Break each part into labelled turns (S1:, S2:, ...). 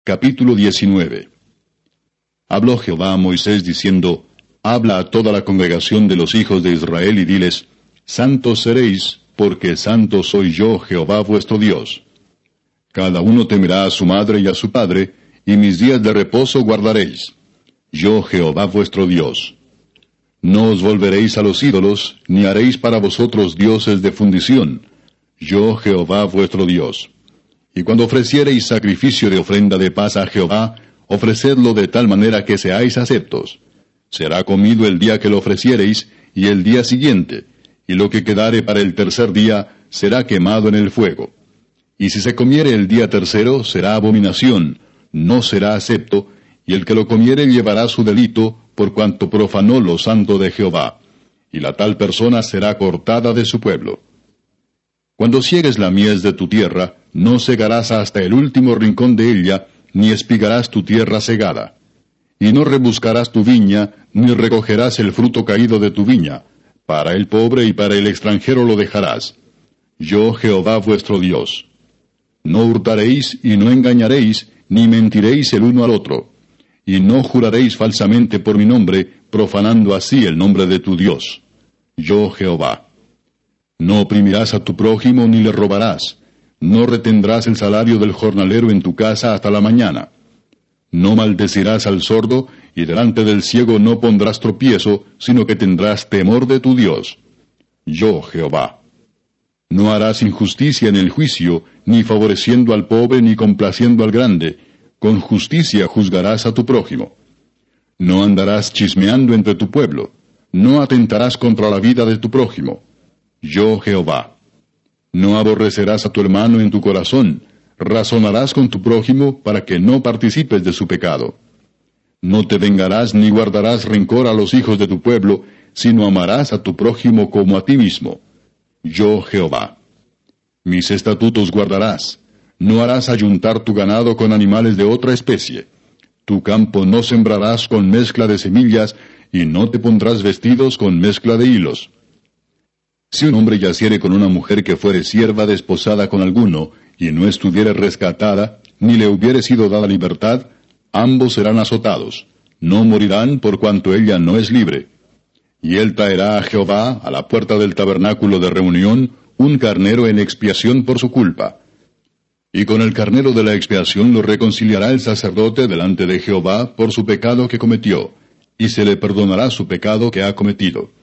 S1: Capítulo 19. Habló Jehová a Moisés diciendo, Habla a toda la congregación de los hijos de Israel y diles, Santos seréis, porque santo soy yo, Jehová vuestro Dios. Cada uno temerá a su madre y a su padre, y mis días de reposo guardaréis. Yo, Jehová vuestro Dios. No os volveréis a los ídolos, ni haréis para vosotros dioses de fundición. Yo, Jehová vuestro Dios. Y cuando ofreciereis sacrificio de ofrenda de paz a Jehová, ofrecedlo de tal manera que seáis aceptos. Será comido el día que lo ofreciereis, y el día siguiente, y lo que quedare para el tercer día será quemado en el fuego. Y si se comiere el día tercero, será abominación, no será acepto, y el que lo comiere llevará su delito, por cuanto profanó lo santo de Jehová, y la tal persona será cortada de su pueblo. Cuando ciegues la mies de tu tierra, no segarás hasta el último rincón de ella, ni espigarás tu tierra segada. Y no rebuscarás tu viña, ni recogerás el fruto caído de tu viña. Para el pobre y para el extranjero lo dejarás. Yo, Jehová vuestro Dios. No hurtaréis y no engañaréis, ni mentiréis el uno al otro. Y no juraréis falsamente por mi nombre, profanando así el nombre de tu Dios. Yo, Jehová. No oprimirás a tu prójimo ni le robarás. No retendrás el salario del jornalero en tu casa hasta la mañana. No maldecirás al sordo, y delante del ciego no pondrás tropiezo, sino que tendrás temor de tu Dios. Yo, Jehová. No harás injusticia en el juicio, ni favoreciendo al pobre ni complaciendo al grande. Con justicia juzgarás a tu prójimo. No andarás chismeando entre tu pueblo. No atentarás contra la vida de tu prójimo. Yo, Jehová. No aborrecerás a tu hermano en tu corazón. Razonarás con tu prójimo para que no participes de su pecado. No te vengarás ni guardarás rencor a los hijos de tu pueblo, sino amarás a tu prójimo como a ti mismo. Yo, Jehová. Mis estatutos guardarás. No harás ayuntar tu ganado con animales de otra especie. Tu campo no sembrarás con mezcla de semillas, y no te pondrás vestidos con mezcla de hilos. Si un hombre yaciere con una mujer que fuere sierva desposada con alguno, y no estuviere rescatada, ni le hubiere sido dada libertad, ambos serán azotados. No morirán por cuanto ella no es libre. Y él traerá a Jehová, a la puerta del tabernáculo de reunión, un carnero en expiación por su culpa. Y con el carnero de la expiación lo reconciliará el sacerdote delante de Jehová por su pecado que cometió, y se le perdonará su pecado que ha cometido.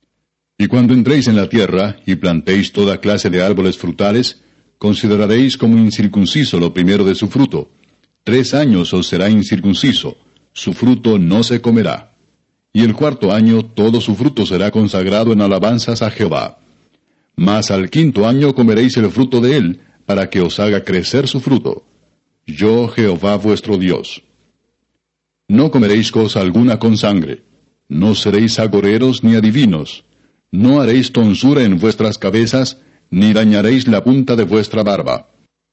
S1: Y cuando entréis en la tierra, y plantéis toda clase de árboles frutales, consideraréis como incircunciso lo primero de su fruto. 3 años os será incircunciso, su fruto no se comerá. Y el 4º año todo su fruto será consagrado en alabanzas a Jehová. Mas al 5º año comeréis el fruto de él, para que os haga crecer su fruto. Yo, Jehová vuestro Dios. No comeréis cosa alguna con sangre. No seréis agoreros ni adivinos. No haréis tonsura en vuestras cabezas, ni dañaréis la punta de vuestra barba.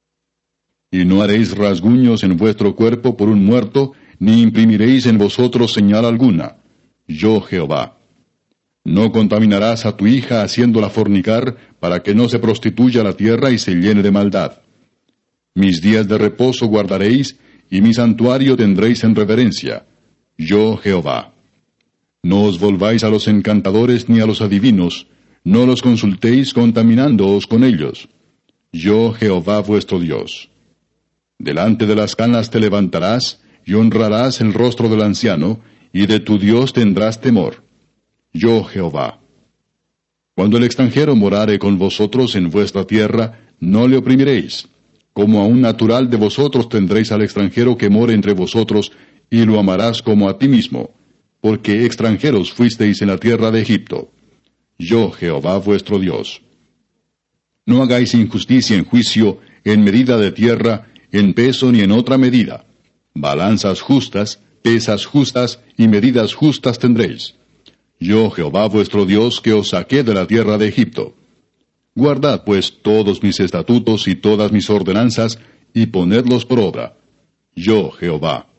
S1: Y no haréis rasguños en vuestro cuerpo por un muerto, ni imprimiréis en vosotros señal alguna. Yo, Jehová. No contaminarás a tu hija haciéndola fornicar, para que no se prostituya la tierra y se llene de maldad. Mis días de reposo guardaréis, y mi santuario tendréis en reverencia. Yo, Jehová. No os volváis a los encantadores ni a los adivinos, no los consultéis contaminándoos con ellos. Yo, Jehová vuestro Dios. Delante de las canas te levantarás, y honrarás el rostro del anciano, y de tu Dios tendrás temor. Yo, Jehová. Cuando el extranjero morare con vosotros en vuestra tierra, no le oprimiréis. Como a un natural de vosotros tendréis al extranjero que more entre vosotros, y lo amarás como a ti mismo, porque extranjeros fuisteis en la tierra de Egipto. Yo, Jehová vuestro Dios. No hagáis injusticia en juicio, en medida de tierra, en peso ni en otra medida. Balanzas justas, pesas justas y medidas justas tendréis. Yo, Jehová vuestro Dios, que os saqué de la tierra de Egipto. Guardad pues todos mis estatutos y todas mis ordenanzas, y ponedlos por obra. Yo, Jehová.